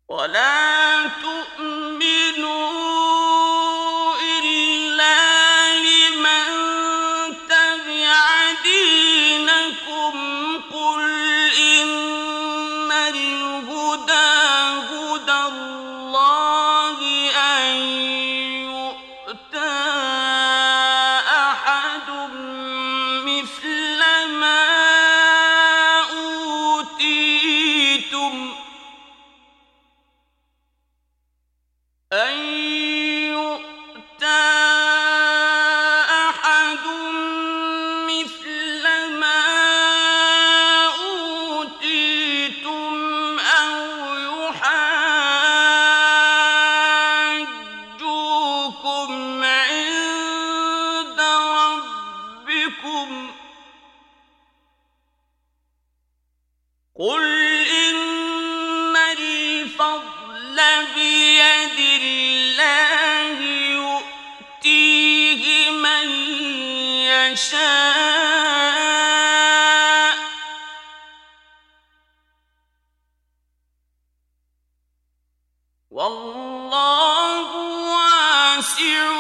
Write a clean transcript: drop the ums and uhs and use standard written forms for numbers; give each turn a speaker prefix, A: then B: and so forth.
A: ولا تؤمنوا إلا لمن تبع دينكم قل إن الهدى هدى الله أن يؤتى أحد مثل ما أوتيتم أو يحاجوكم عند ربكم قل إن الفضل بيد الله يؤتيه من يشاء والله واسع